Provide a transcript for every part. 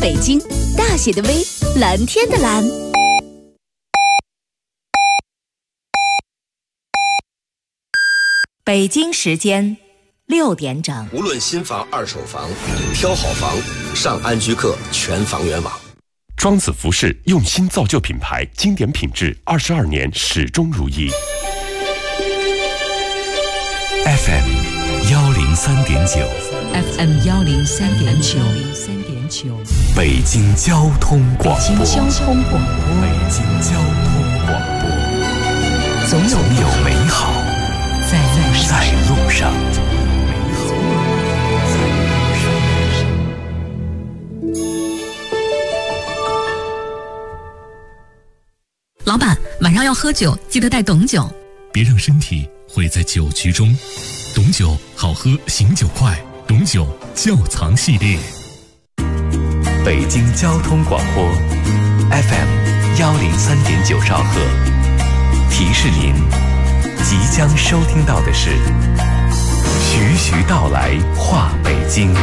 北京，大写的 V， 蓝天的蓝。 北京时间6点整。 无论新房、二手房，挑好房，上安居客全房源网。 庄子服饰用心造就品牌，经典品质，22年始终如一。 FM 103.9 FM 103.9 北京交通广播。 北京交通广播。 北京交通广播。总有美好在路上。 老板，晚上要喝酒，记得带董酒。 别让身体毁在酒局中。董酒好喝，醒酒快。董酒窖藏系列。 北京交通广播 FM 103.9兆赫，提示您即将收听到的是徐徐道来话北京。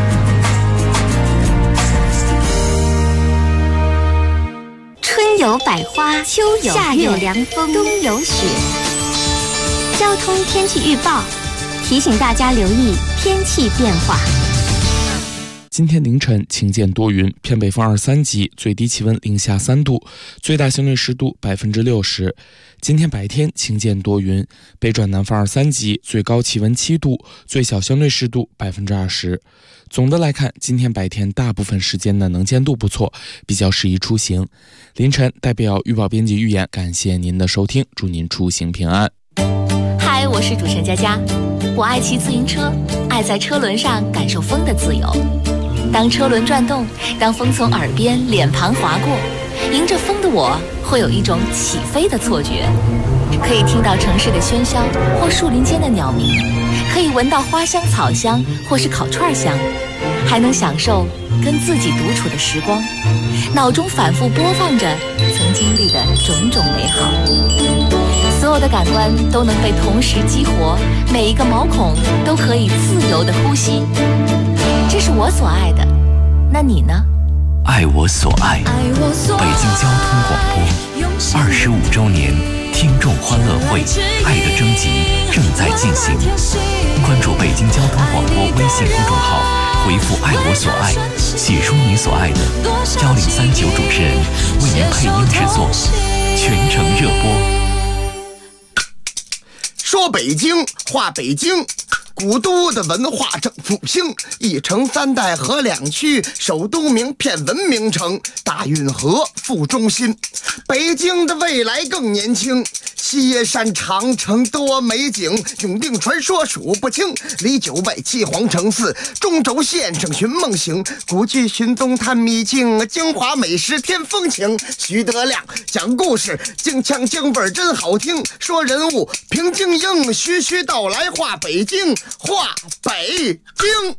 春有百花，秋有夏有凉风，冬有雪。交通天气预报提醒大家留意天气变化。 今天凌晨晴间多云，偏北风2、3级，最低气温零下3度，最大相对湿度60%。今天白天晴间多云，北转南风2、3级，最高气温7度，最小相对湿度20%。总的来看，今天白天大部分时间的能见度不错，比较适宜出行。凌晨代表预报编辑预言，感谢您的收听，祝您出行平安。 嗨，我是主持人佳佳，我爱骑自行车，爱在车轮上感受风的自由。当车轮转动，当风从耳边、脸庞划过，迎着风的我会有一种起飞的错觉，可以听到城市的喧嚣或树林间的鸟鸣，可以闻到花香草香或是烤串香，还能享受跟自己独处的时光，脑中反复播放着曾经历的种种美好，所有的感官都能被同时激活，每一个毛孔都可以自由的呼吸。这是我所爱的，那你呢？ 爱我所爱。北京交通广播25周年听众欢乐会爱的征集正在进行，关注北京交通广播微信公众号，回复爱我所爱，写出你所爱的，1039主持人为您配音制作，全程热播。 说北京话北京，古都的文化正复兴，一城3代合2区，首都名片文明城，大运河副中心。北京的未来更年轻，西野山长城多美景，永定传说数不清，离9外7皇城4，中轴线上寻梦行，古剧寻踪探秘境，京华美食添风情。徐德亮讲故事，京腔京味真好听，说人物评京英，徐徐道来话北京，话北京。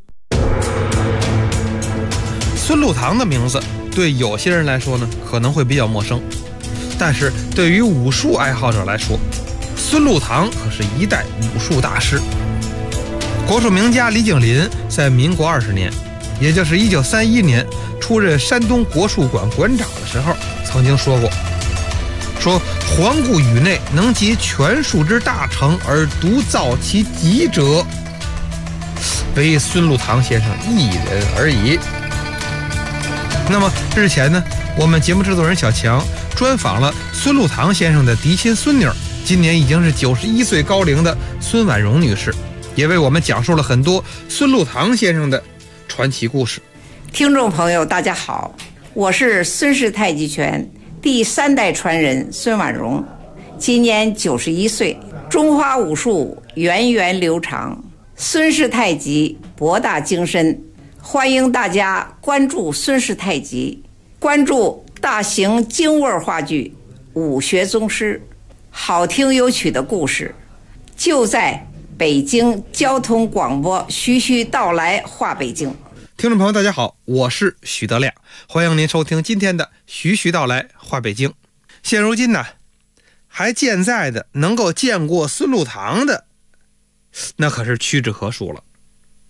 孙禄堂的名字对有些人来说呢，可能会比较陌生，但是对于武术爱好者来说，孙禄堂可是一代武术大师。国术名家李景林在民国20年，也就是1931年出任山东国术馆馆长的时候，曾经说过，说环顾宇内，能集全术之大成而独造其极者，唯孙禄堂先生一人而已。那么日前呢，我们节目制作人小强专访了孙禄堂先生的嫡亲孙女，今年已经是91岁高龄的孙婉容女士，也为我们讲述了很多孙禄堂先生的传奇故事。 听众朋友大家好，我是孙氏太极拳第3代传人孙婉容，今年91岁，中华武术源远流长，孙氏太极博大精深，欢迎大家关注孙氏太极，关注大型京味话剧武学宗师，好听有趣的故事就在北京交通广播徐徐道来话北京。 听众朋友大家好，我是许德亮，欢迎您收听今天的徐徐道来话北京。现如今呢，还健在的能够见过孙禄堂的，那可是屈指可数了。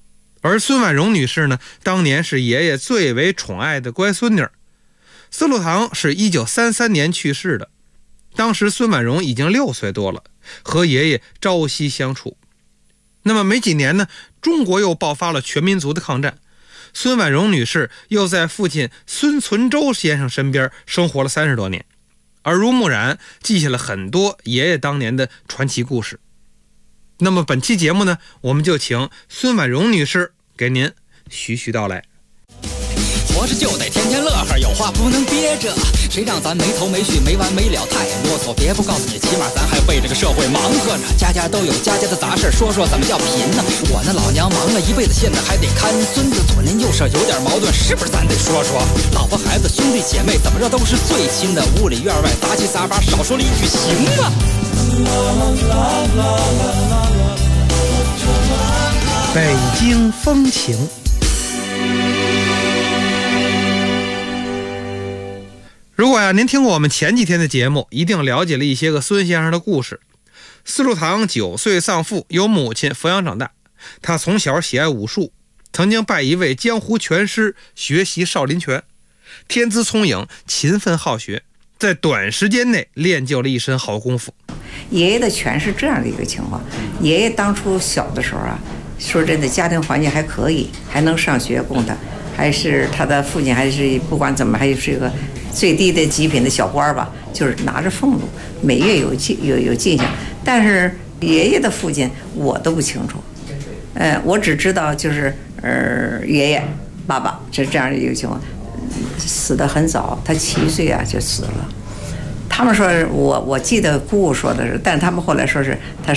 而孙婉容女士呢，当年是爷爷最为宠爱的乖孙女。司路堂是1933年去世的，当时孙婉容已经6岁多了，和爷爷朝夕相处。那么没几年呢，中国又爆发了全民族的抗战，孙婉容女士又在父亲孙存周先生身边生活了30多年，耳濡目染，记下了很多爷爷当年的传奇故事。那么本期节目呢，我们就请孙婉容女士给您徐徐道来。 活着就得天天乐呵，有话不能憋着，谁让咱没头没绪没完没了，太啰嗦。别不告诉你，起码咱还为这个社会忙活着。家家都有家家的杂事，说说怎么叫贫呢？我那老娘忙了一辈子，现在还得看孙子，左邻右舍有点矛盾，是不是咱得说说？老婆孩子兄弟姐妹怎么着都是最亲的，屋里院外杂七杂八，少说了一句行吗？ 北京风情。如果您听过我们前几天的节目，一定了解了一些个孙先生的故事。司路堂9岁丧父，由母亲抚养长大。他从小喜爱武术，曾经拜一位江湖拳师学习少林拳，天资聪颖，勤奋好学，在短时间内练就了一身好功夫。 爷爷的拳是这样的一个情况，爷爷当初小的时候啊，说真的家庭环境还可以，还能上学供他，还是他的父亲还是不管怎么还是一个最低的极品的小官吧，就是拿着俸禄，每月有进项。但是爷爷的父亲我都不清楚，我只知道就是爷爷爸爸是这样的一个情况，死得很早，他7岁啊就死了。他们说我记得姑姑说的是，但是他们后来说是他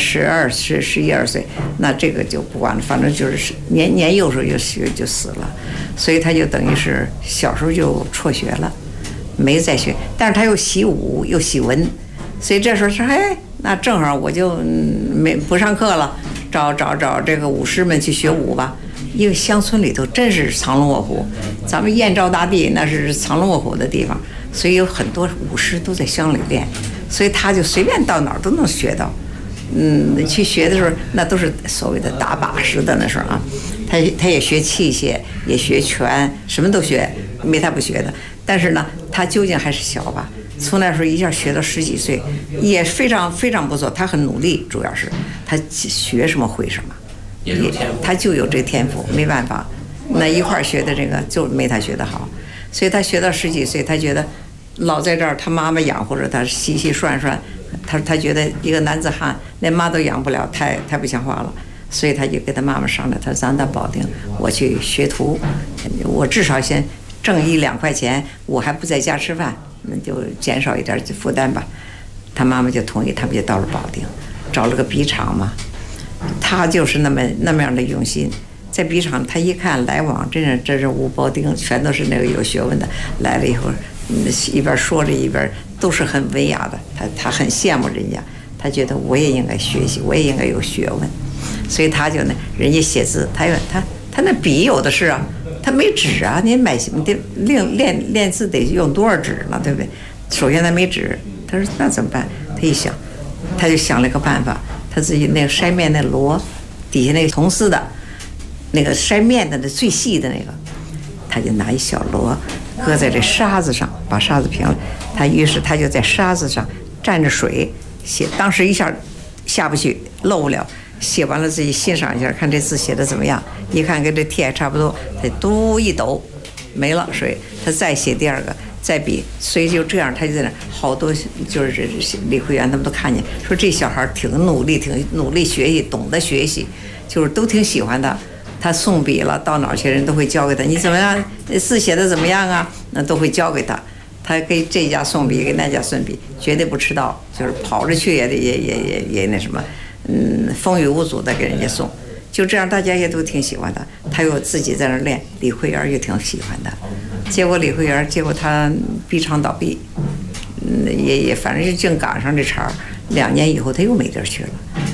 11、12岁，那这个就不管了，反正就是年幼时候就死了，所以他就等于是小时候就辍学了，没再学。但是他又习武又习文，所以这时候说那正好我就不上课了，找这个武师们去学武吧。因为乡村里头真是藏龙卧虎，咱们燕赵大地那是藏龙卧虎的地方，所以有很多武师都在乡里练，所以他就随便到哪儿都能学到。去学的时候那都是所谓的打把式的那时候啊，他也学器械，也学拳，什么都学，没他不学的。但是呢，他究竟还是小吧，从那时候一下学到10几岁，也非常非常不错。他很努力，主要是他学什么会什么。他就有这天赋，没办法，那一块学的这个就没他学得好，所以他学到10几岁，他觉得老在这儿，他妈妈养活着他，洗洗涮涮，他觉得一个男子汉连妈都养不了，太不像话了，所以他就跟他妈妈商量，他咱到保定我去学徒，我至少先挣1-2块钱，我还不在家吃饭，那就减少一点负担吧。他妈妈就同意，他们就到了保定，找了个笔场嘛。他就是那么样的用心，在笔场他一看来往，这是无保丁，全都是那个有学问的，来了以后，一边说着一边都是很文雅的，他很羡慕人家，他觉得我也应该学习，我也应该有学问，所以他就人家写字，他那笔有的是啊，他没纸啊，你买练字得用多少纸呢，对不对？首先他没纸，他说那怎么办？他一想，他就想了个办法。他自己那个筛面那箩底下那个铜丝的那个筛面的那最细的那个，他就拿一小箩搁在这沙子上，把沙子平了，于是他就在沙子上蘸着水写，当时一下下不去漏不了，写完了自己欣赏一下，看这字写的怎么样，一看跟这帖还差不多，他嘟一抖没了水，他再写第2个再比，所以就这样，他就在那好多就是李慧媛他们都看见，说这小孩挺努力学习，懂得学习，就是都挺喜欢的。他送笔了，到哪儿去人都会教给他，你怎么样，字写的怎么样啊？那都会教给他。他给这家送笔，给那家送笔，绝对不迟到，就是跑着去也那什么，风雨无阻的给人家送。就这样，大家也都挺喜欢的。他又自己在那练，李慧媛也挺喜欢的。结果李慧媛，他笔场倒闭，也反正就净赶上这茬，2年以后他又没地儿去了。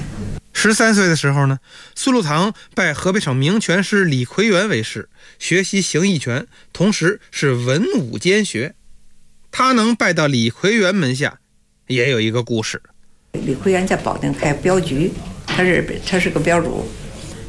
13岁的时候呢，司路堂拜河北省名拳师李奎元为师，学习形意拳，同时是文武兼学。他能拜到李奎元门下，也有一个故事。 李奎元在保定开镖局，他是个镖主。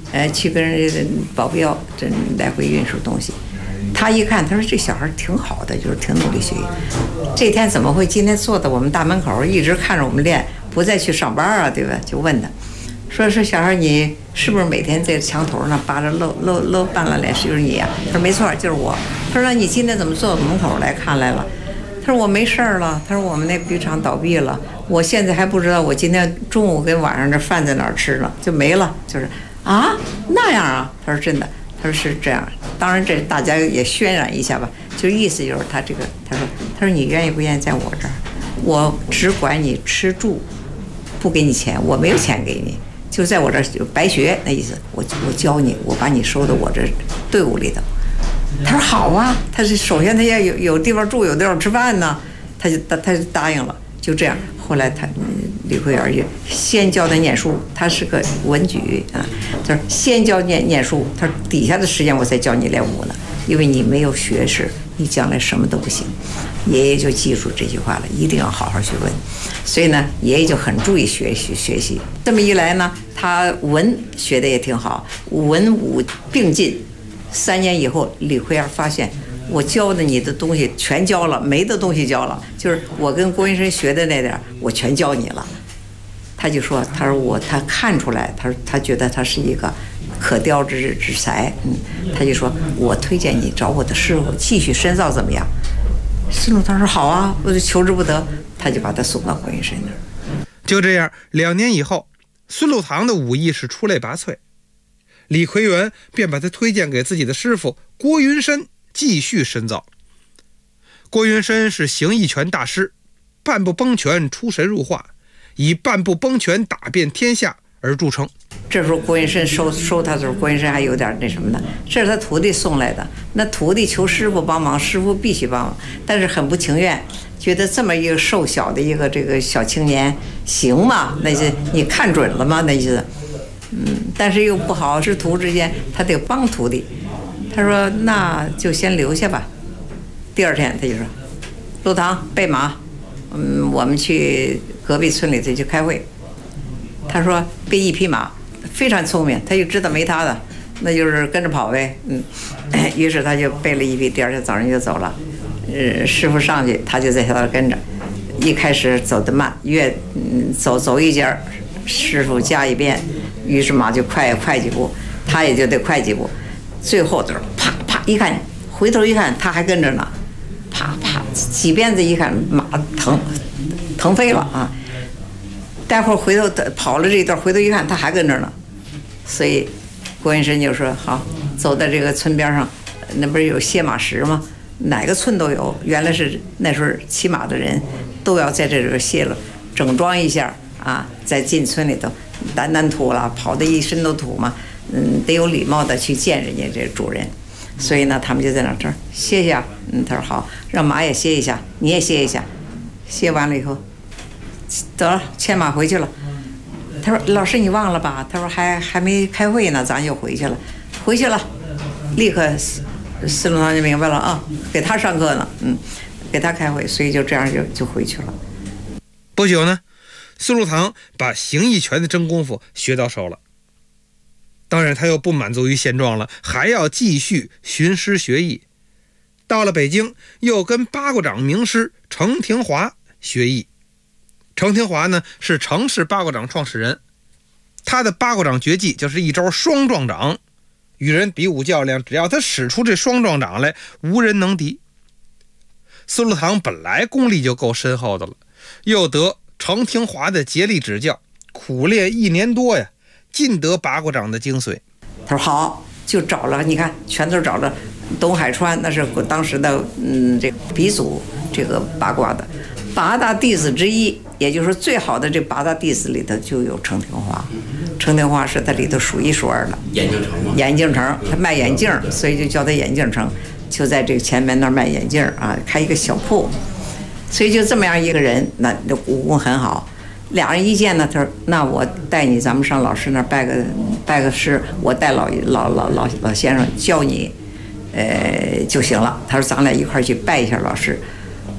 去跟人家保镖这来回运输东西。他一看，他说这小孩挺好的，就是挺努力学习。这天怎么会今天坐在我们大门口，一直看着我们练，不再去上班啊？对吧？就问他，说小孩你是不是每天在墙头上扒着露半拉脸，是不是你呀？他说没错，就是我。他说你今天怎么坐到门口来看来了？他说我没事儿了。他说我们那渔场倒闭了，我现在还不知道我今天中午跟晚上这饭在哪儿吃了，就没了。就是啊，那样啊？他说真的。他说是这样，当然这大家也渲染一下吧，就意思就是他这个，他说你愿意不愿意在我这儿，我只管你吃住，不给你钱，我没有钱给你，就在我这儿就白学那意思，我教你，我把你收到我这队伍里头。他说好啊，他是首先他要有地方住，有地方吃饭呢，他就答应了，就这样。后来李慧媛也先教他念书，他是个文举啊，他说先教念书，他说底下的时间我才教你练武呢，因为你没有学识，你将来什么都不行。爷爷就记住这句话了，一定要好好学问。所以呢，爷爷就很注意学习。这么一来呢，他文学的也挺好，文武并进。3年以后，李慧媛发现。我教的你的东西全教了，没的东西教了，就是我跟郭云生学的那点我全教你了。他就说，他说他看出来，他觉得他是一个可雕之才，他就说我推荐你找我的师傅继续深造怎么样？孙鲁堂说好啊，我就求之不得，他就把他送到郭云生那儿。 就这样，2年以后，孙禄堂的武艺是出类拔萃，李奎元便把他推荐给自己的师傅郭云深。继续深造。郭云深是形意拳大师，半步崩拳出神入化，以半步崩拳打遍天下而著称。 这时候郭云深收他的时候，郭云深还有点那什么呢？这是他徒弟送来的，那徒弟求师傅帮忙，师傅必须帮忙，但是很不情愿，觉得这么一个瘦小的一个这个小青年行吗？那些你看准了吗？那意思，但是又不好，师徒之间他得帮徒弟。他说那就先留下吧。第2天他就说，陆堂备马，我们去隔壁村里头去开会。他说备1匹马，非常聪明，他就知道没他的，那就是跟着跑呗。于是他就备了1匹，第2天早上就走了。师傅上去，他就在下头跟着。一开始走得慢，越走一截，师傅加1遍，于是马就快几步，他也就得快几步。最后就是啪啪一看，回头一看他还跟着呢，啪啪几鞭子一看马腾飞了啊！待会儿回头跑了这一段，回头一看他还跟着呢，所以郭云深就说好，走到这个村边上，那不是有歇马石吗？哪个村都有，原来是那时候骑马的人都要在这里歇了，整装一下啊，再进村里头掸土了，跑的一身都土嘛。得有礼貌的去见人家这主人，所以呢，他们就在这儿歇歇。他说好，让马也歇一下，你也歇一下。歇完了以后，得了，牵马回去了。他说老师你忘了吧？他说还没开会呢，咱就回去了。回去了，立刻孙禄堂就明白了啊，给他上课呢，给他开会，所以就这样就回去了。 不久呢，孙禄堂把形意拳的真功夫学到手了。当然他又不满足于现状了，还要继续寻师学艺。到了北京，又跟八卦掌名师程廷华学艺。程廷华呢是程氏八卦掌创始人，他的八卦掌绝技就是一招双撞掌，与人比武较量，只要他使出这双撞掌来，无人能敌。孙禄堂本来功力就够深厚的了，又得程廷华的竭力指教，苦练1年多呀，尽得八卦掌的精髓。 他说好，就找了，你看全都找了东海川，那是当时的这个鼻祖，这个八卦的8大弟子之一，也就是说最好的这8大弟子里头就有程廷华。程廷华是他里头数1数2的。眼镜城，他卖眼镜，所以就叫他眼镜城，就在这个前门那儿卖眼镜啊，开一个小铺。所以就这么样一个人，那武功很好。俩人一见呢，他说：“那我带你，咱们上老师那儿拜个师，我带老先生教你，就行了。”他说：“咱俩一块儿去拜一下老师。”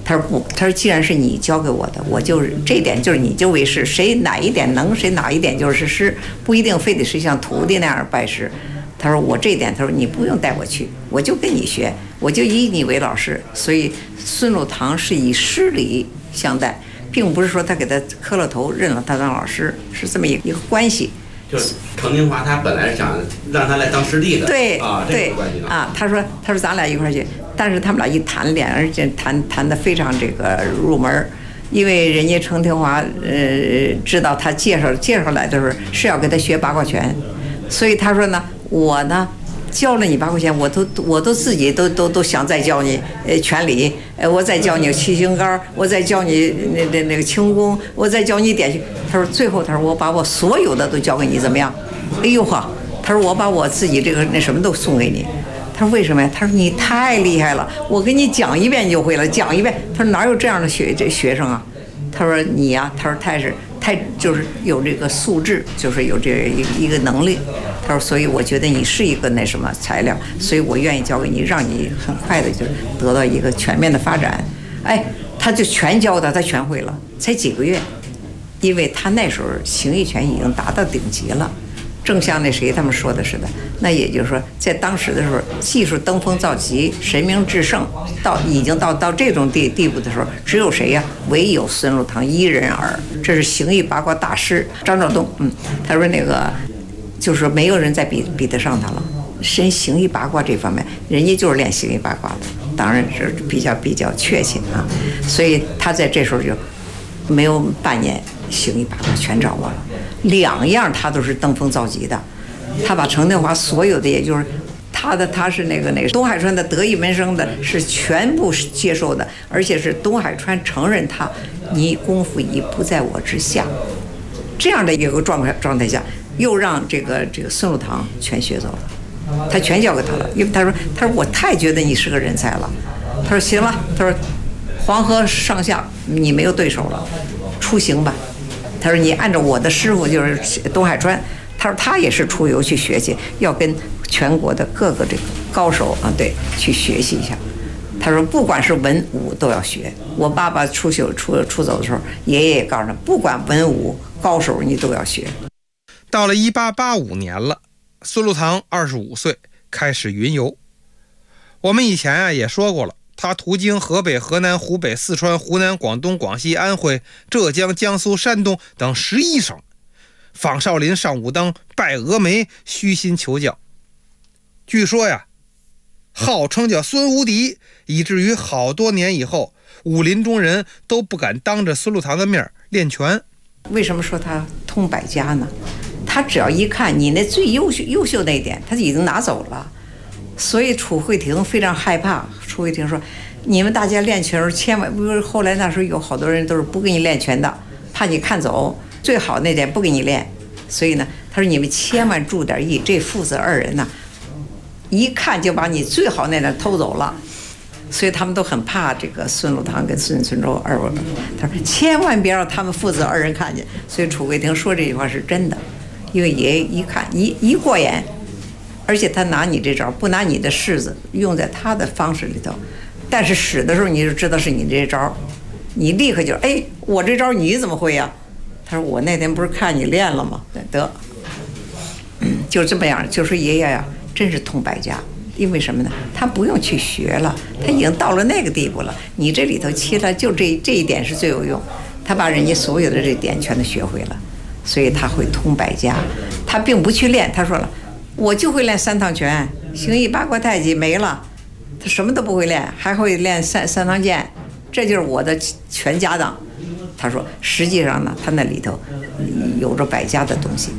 他说不，他说既然是你教给我的，我就是这点就是你就为师，谁哪一点能，谁哪一点就是师，不一定非得是像徒弟那样拜师。他说我这一点，他说你不用带我去，我就跟你学，我就以你为老师。所以孙禄堂是以师礼相待，并不是说他给他磕了头认了他当老师，是这么一个关系。 就是程廷华他本来是想让他来当师弟的， 对啊，这个关系啊，他说咱俩一块儿去，但是他们俩一谈恋，而且谈得非常这个入门，因为人家程廷华知道他介绍来的时候是要给他学八卦拳，所以他说呢，我呢教了你八卦拳，我都自己都想再教你拳理，我再教你七星杆，我再教你那个轻功，我再教你点穴。他说最后他说我把我所有的都教给你，怎么样？哎呦呵，他说我把我自己这个那什么都送给你。他说为什么呀？他说你太厉害了，我给你讲一遍你就会了，讲一遍。他说哪有这样的学生啊？他说你呀，他说太就是有这个素质，就是有这一个能力。他说所以我觉得你是一个那什么材料，所以我愿意教给你，让你很快的就得到一个全面的发展。哎，他就全教他全会了，才几个月。因为他那时候形意拳已经达到顶级了，正像那谁他们说的似的，那也就是说在当时的时候技术登峰造极，神明至圣，已经到这种地步的时候，只有谁呀？唯有孙禄堂一人耳。这是形意八卦大师张兆栋，他说那个就是没有人再比得上他了。身形意八卦这方面，人家就是练形意八卦的，当然是比较确切啊。所以他在这时候就没有半年，形意八卦全掌握了，2样他都是登峰造极的。他把程廷华所有的，也就是他是那个东海川的得意门生的，是全部接受的，而且是东海川承认他，你功夫已不在我之下，这样的一个状态下，又让这个孙禄堂全学走了，他全交给他了，因为他说我太觉得你是个人才了，他说行了，他说黄河上下你没有对手了，出行吧。他说你按照我的师傅就是东海川，他说他也是出游去学去，要跟全国的各个这个高手啊，对，去学习一下。他说不管是文武都要学。我爸爸出走的时候，爷爷也告诉他，不管文武高手你都要学。 到了1885年了，孙禄堂25岁，开始云游。我们以前也说过了，他途经河北、河南、湖北、四川、湖南、广东、广西、安徽、浙江、江苏、山东等11省，访少林、上武当，拜峨眉，虚心求教。据说呀，号称叫孙无敌，以至于好多年以后，武林中人都不敢当着孙禄堂的面练拳。 为什么说他通百家呢？他只要一看你那最优秀那一点，他就已经拿走了。所以楚慧婷非常害怕。楚慧婷说：“你们大家练拳时千万，不是后来那时候有好多人都是不给你练拳的，怕你看走，最好那点不给你练。所以呢，他说你们千万注点意，这父子2人呢，一看就把你最好那点偷走了。所以他们都很怕这个孙禄堂跟孙存周二位。他说千万别让他们父子2人看见。所以楚慧婷说这句话是真的，因为爷爷一看一过眼。”而且他拿你这招，不拿你的式子，用在他的方式里头，但是使的时候你就知道是你这招，你立刻就哎，我这招你怎么会呀？他说我那天不是看你练了吗？得，就这么样，就说爷爷呀，真是通百家。因为什么呢？他不用去学了，他已经到了那个地步了。你这里头其他就这一点是最有用，他把人家所有的这点全都学会了，所以他会通百家。他并不去练，他说了。我就会练3趟拳，形意八卦太极没了，他什么都不会练，还会练三趟剑，这就是我的全家当。他说，实际上呢，他那里头有着百家的东西。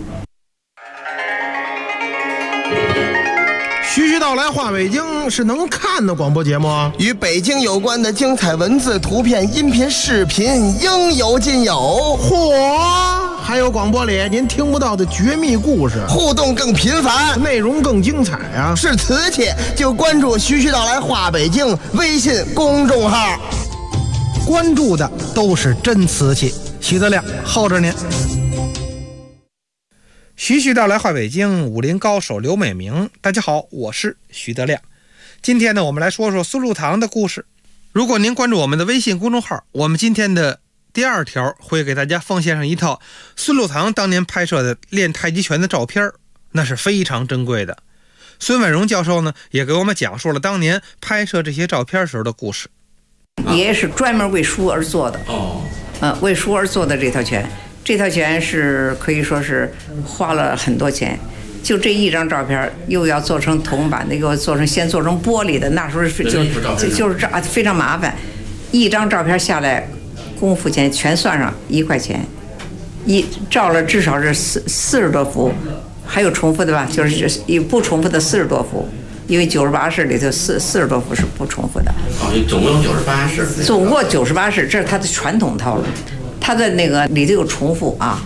徐徐道来话北京是能看的广播节目， 与北京有关的精彩文字、图片、音频、视频应有尽有。 嚯！还有广播里您听不到的绝密故事， 互动更频繁， 内容更精彩啊！ 是瓷器就关注徐徐道来话北京微信公众号， 关注的都是真瓷器。徐德亮候着您。 徐徐道来话北京，武林高手刘美明，大家好，我是徐德亮。今天呢，我们来说说孙禄堂的故事。 如果您关注我们的微信公众号，我们今天的第2条会给大家奉献上一套孙禄堂当年拍摄的练太极拳的照片，那是非常珍贵的。孙婉容教授呢，也给我们讲述了当年拍摄这些照片时候的故事。 爷爷是专门为书而做的，为书而做的这套拳，这套拳是可以说是花了很多钱。就这一张照片，又要做成铜板的，又要先做成玻璃的，那时候就是非常麻烦。一张照片下来，功夫钱全算上1块钱，照了至少是40多幅，还有重复的吧，就是不重复的40多幅，因为98式里头40多幅是不重复的。 总共98式。 总共98式，这是它的传统套路。它的那个里头有重复啊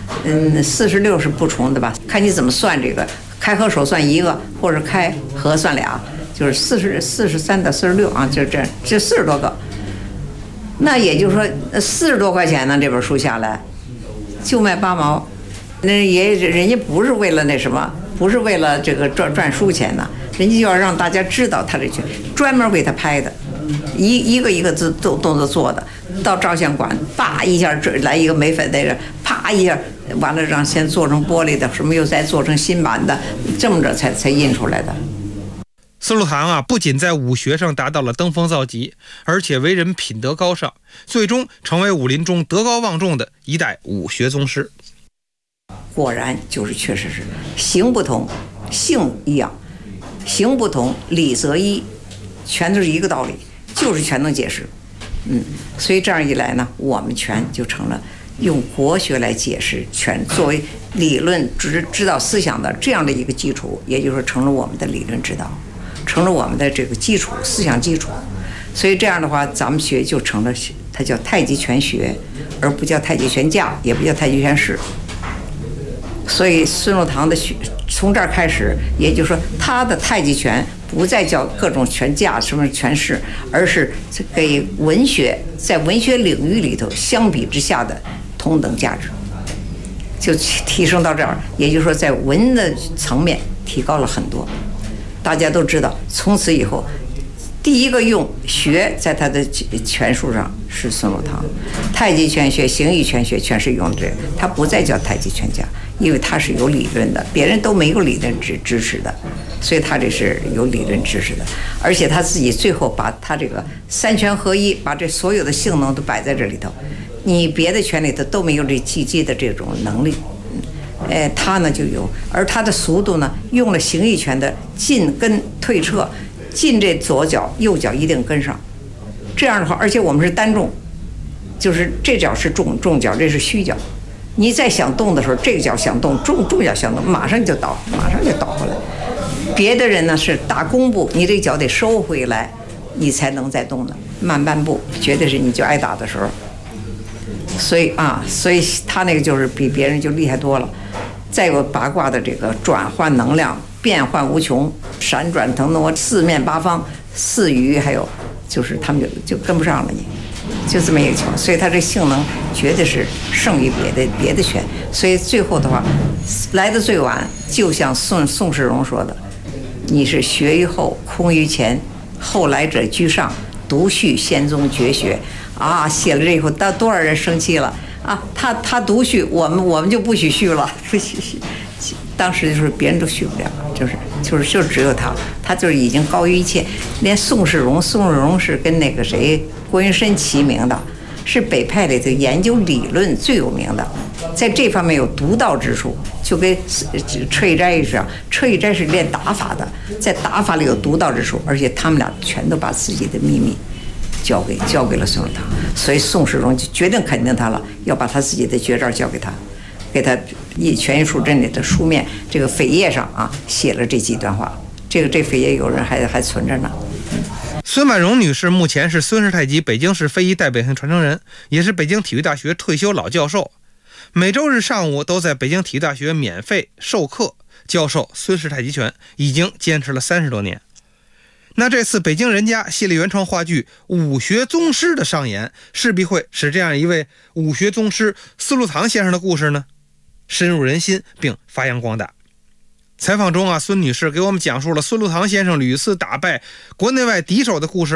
，46是不重的吧？看你怎么算这个，开合手算1个，或者开合算2，就是43到46啊，就这40多个。那也就是说40多块钱呢，这本书下来就卖8毛。那人家不是为了那什么，不是为了这个赚书钱呢，人家就要让大家知道他这拳，专门为他拍的，一个一个字动作做的。到照相馆，叭一下来一个眉粉在这，啪一下完了，让先做成玻璃的，什么又再做成新版的，这么着才印出来的。 孙禄堂啊，不仅在武学上达到了登峰造极，而且为人品德高尚，最终成为武林中德高望重的一代武学宗师。 果然就是确实是形不同，性一样，形不同，理则一，全都是一个道理，就是全能解释。所以这样一来呢，我们拳就成了用国学来解释拳作为理论指导思想的这样的一个基础，也就是说成了我们的理论指导，成了我们的这个基础思想基础。所以这样的话，咱们学就成了，它叫太极拳学，而不叫太极拳架，也不叫太极拳式。所以孙禄堂的从这儿开始，也就是说他的太极拳不再叫各种拳架什么拳式，而是给文学在文学领域里头相比之下的同等价值，就提升到这儿。也就是说在文的层面提高了很多。大家都知道，从此以后第一个用学在他的拳术上是孙禄堂，太极拳学、形意拳学全是用这个，他不再叫太极拳架，因为他是有理论的，别人都没有理论支持的，所以他这是有理论支持的。而且他自己最后把他这个3拳合一，把这所有的性能都摆在这里头，你别的拳里头都没有这技击的这种能力，他呢就有，而他的速度呢，用了形意拳的进跟退撤。进这左脚，右脚一定跟上，这样的话，而且我们是单重，就是这脚是重脚，这是虚脚。你再想动的时候，这个脚想动，重脚想动，马上就倒回来。别的人呢是打弓步，你这脚得收回来，你才能再动的。慢半步，绝对是你就挨打的时候。所以他那个就是比别人就厉害多了。再有八卦的这个转换能量。变幻无穷，闪转腾挪，四面八方，四余，还有就是他们就跟不上了，你就这么一个情况。所以他这性能绝对是胜于别的拳。所以最后的话，来的最晚，就像宋世荣说的：“你是学于后，空于前，后来者居上，独续先宗绝学。”啊，写了这以后，多少人生气了啊！他独续，我们就不许续了，不许续。当时就是别人都续不了，就只有他就是已经高于一切。连宋世荣是跟那个谁郭云深齐名的，是北派里头研究理论最有名的，在这方面有独到之处，就跟车一斋一样。车一斋是练打法的，在打法里有独到之处，而且他们俩全都把自己的秘密交给了孙禄堂，所以宋世荣就决定肯定他了，要把他自己的绝招交给他。给他《拳艺术阵》里的书面这个扉页上啊写了这几段话，这扉页有人还存着呢。 孙婉容女士目前是孙氏太极北京市非遗代表性传承人，也是北京体育大学退休老教授，每周日上午都在北京体育大学免费授课教授孙氏太极拳，已经坚持了30多年。那这次北京人家系列原创话剧武学宗师的上演，势必会使这样一位武学宗师孙禄堂先生的故事呢深入人心并发扬光大。采访中孙女士给我们讲述了孙禄堂先生屡次打败国内外敌手的故事，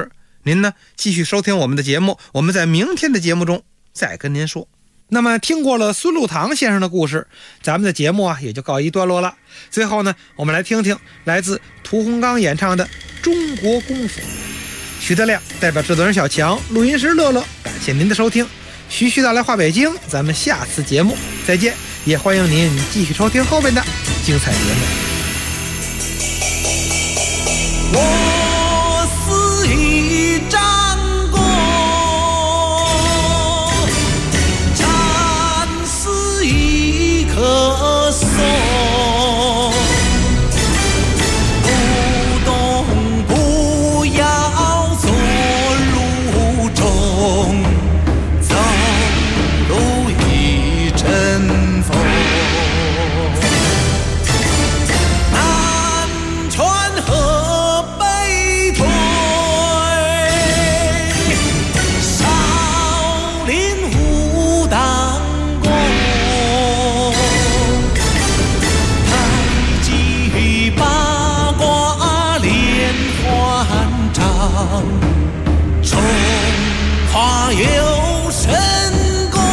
您呢继续收听我们的节目，我们在明天的节目中再跟您说。那么听过了孙禄堂先生的故事，咱们的节目也就告一段落了。最后呢，我们来听听来自屠洪刚演唱的《中国功夫》。徐德亮代表制作人小强，录音师乐乐，感谢您的收听。徐徐道来话北京，咱们下次节目再见，也欢迎您继续收听后面的精彩节目。 我是一张弓，战是一棵松，不动不要做路中，走路一阵风。南川河北退，少林武当功，太极八卦连环掌，中华有神功。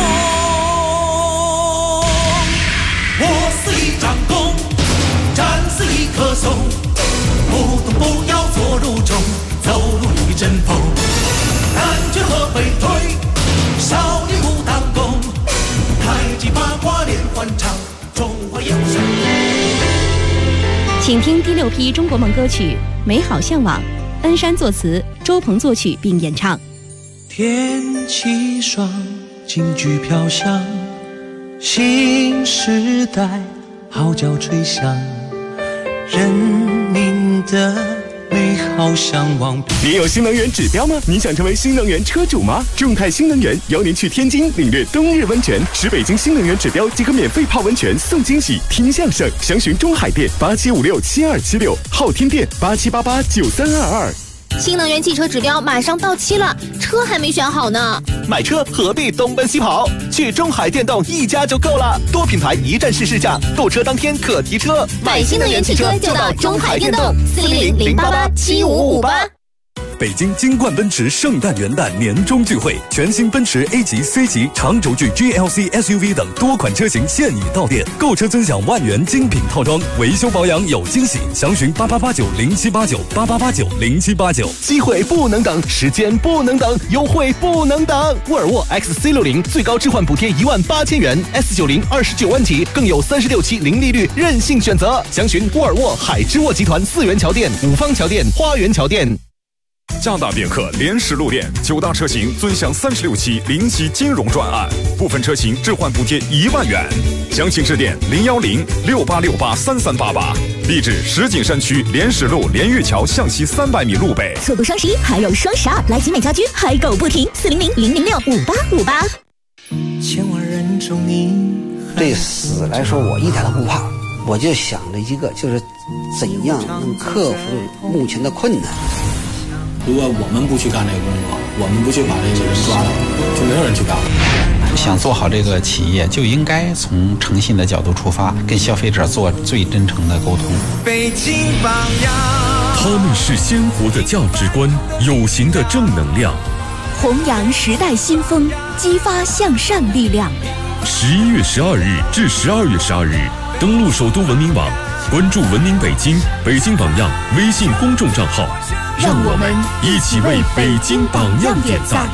我是一张弓，战是一棵松，不动不要做路中，走路一阵风。南拳和北腿，少林武当功，太极八卦连环掌，中华有神功。 请听第6批中国梦歌曲《美好向往》，恩山作词，周鹏作曲并演唱。 天气爽，京剧飘香，新时代号角吹响，人民的美好向往。 你有新能源指标吗？你想成为新能源车主吗？众泰新能源邀您去天津领略冬日温泉，使北京新能源指标即可免费泡温泉送惊喜，听相声。详询中海店87567276，昊天店87889322。 新能源汽车指标马上到期了，车还没选好呢。 买车何必东奔西跑？去中海电动一家就够了，多品牌一站式试驾，购车当天可提车。 买新能源汽车就到中海电动，400-088-7558。 北京金冠奔驰圣诞元旦年终聚会，全新奔驰 A 级、C 级、长轴距 GLC SUV 等多款车型现已到店，购车尊享万元精品套装，维修保养有惊喜，详询8889078988890789。 机会不能等，时间不能等，优惠不能等。沃尔沃 XC60 最高置换补贴18000元，S90 29万起，更有36期零利率任性选择。详询沃尔沃海之沃集团4元桥店、五方桥店、花园桥店。 加大别克联实路店9大车型尊享36期零息金融专案，部分车型置换补贴1万元，详情致电01068683388。地址：石景山区联实路连玉桥向西300米路北。 错过双11还有双12，来集美家居嗨购不停，400-006-5858。 千万人中你。对死来说，我一点都不怕，我就想着一个，就是怎样能克服目前的困难。 如果我们不去干这个工作，我们不去把这个人抓到，就没有人去干了。 想做好这个企业，就应该从诚信的角度出发，跟消费者做最真诚的沟通。 北京榜样， 他们是鲜活的价值观，有形的正能量， 弘扬时代新风，激发向上力量。 11月12日至12月12日，登录首都文明网，关注文明北京、北京榜样微信公众账号，让我们一起为北京榜样点赞。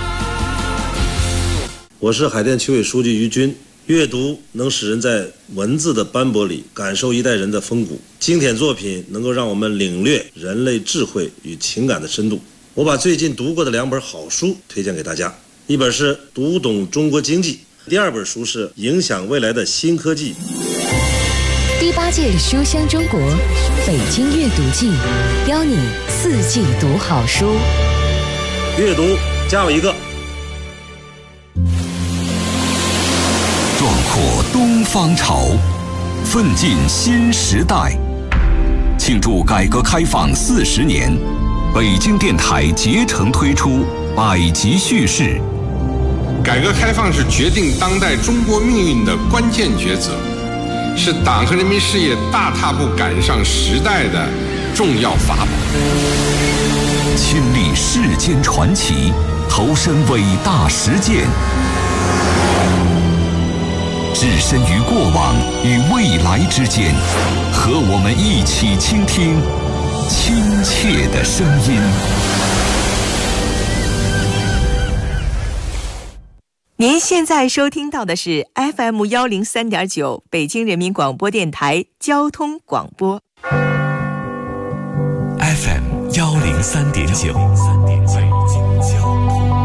我是海淀区委书记于军。阅读能使人在文字的斑驳里感受一代人的风骨，经典作品能够让我们领略人类智慧与情感的深度。我把最近读过的2本好书推荐给大家，一本是《读懂中国经济》，第2本书是《影响未来的新科技》。 第8届书香中国北京阅读季，邀你4季读好书。 阅读加我一个。 壮阔东方潮，奋进新时代。庆祝改革开放40年，北京电台竭诚推出百集叙事。 改革开放是决定当代中国命运的关键抉择，是党和人民事业大踏步赶上时代的重要法宝。 亲历世间传奇，投身伟大实践，置身于过往与未来之间，和我们一起倾听亲切的声音。 您现在收听到的是 FM 103.9北京人民广播电台交通广播。 FM 103.9。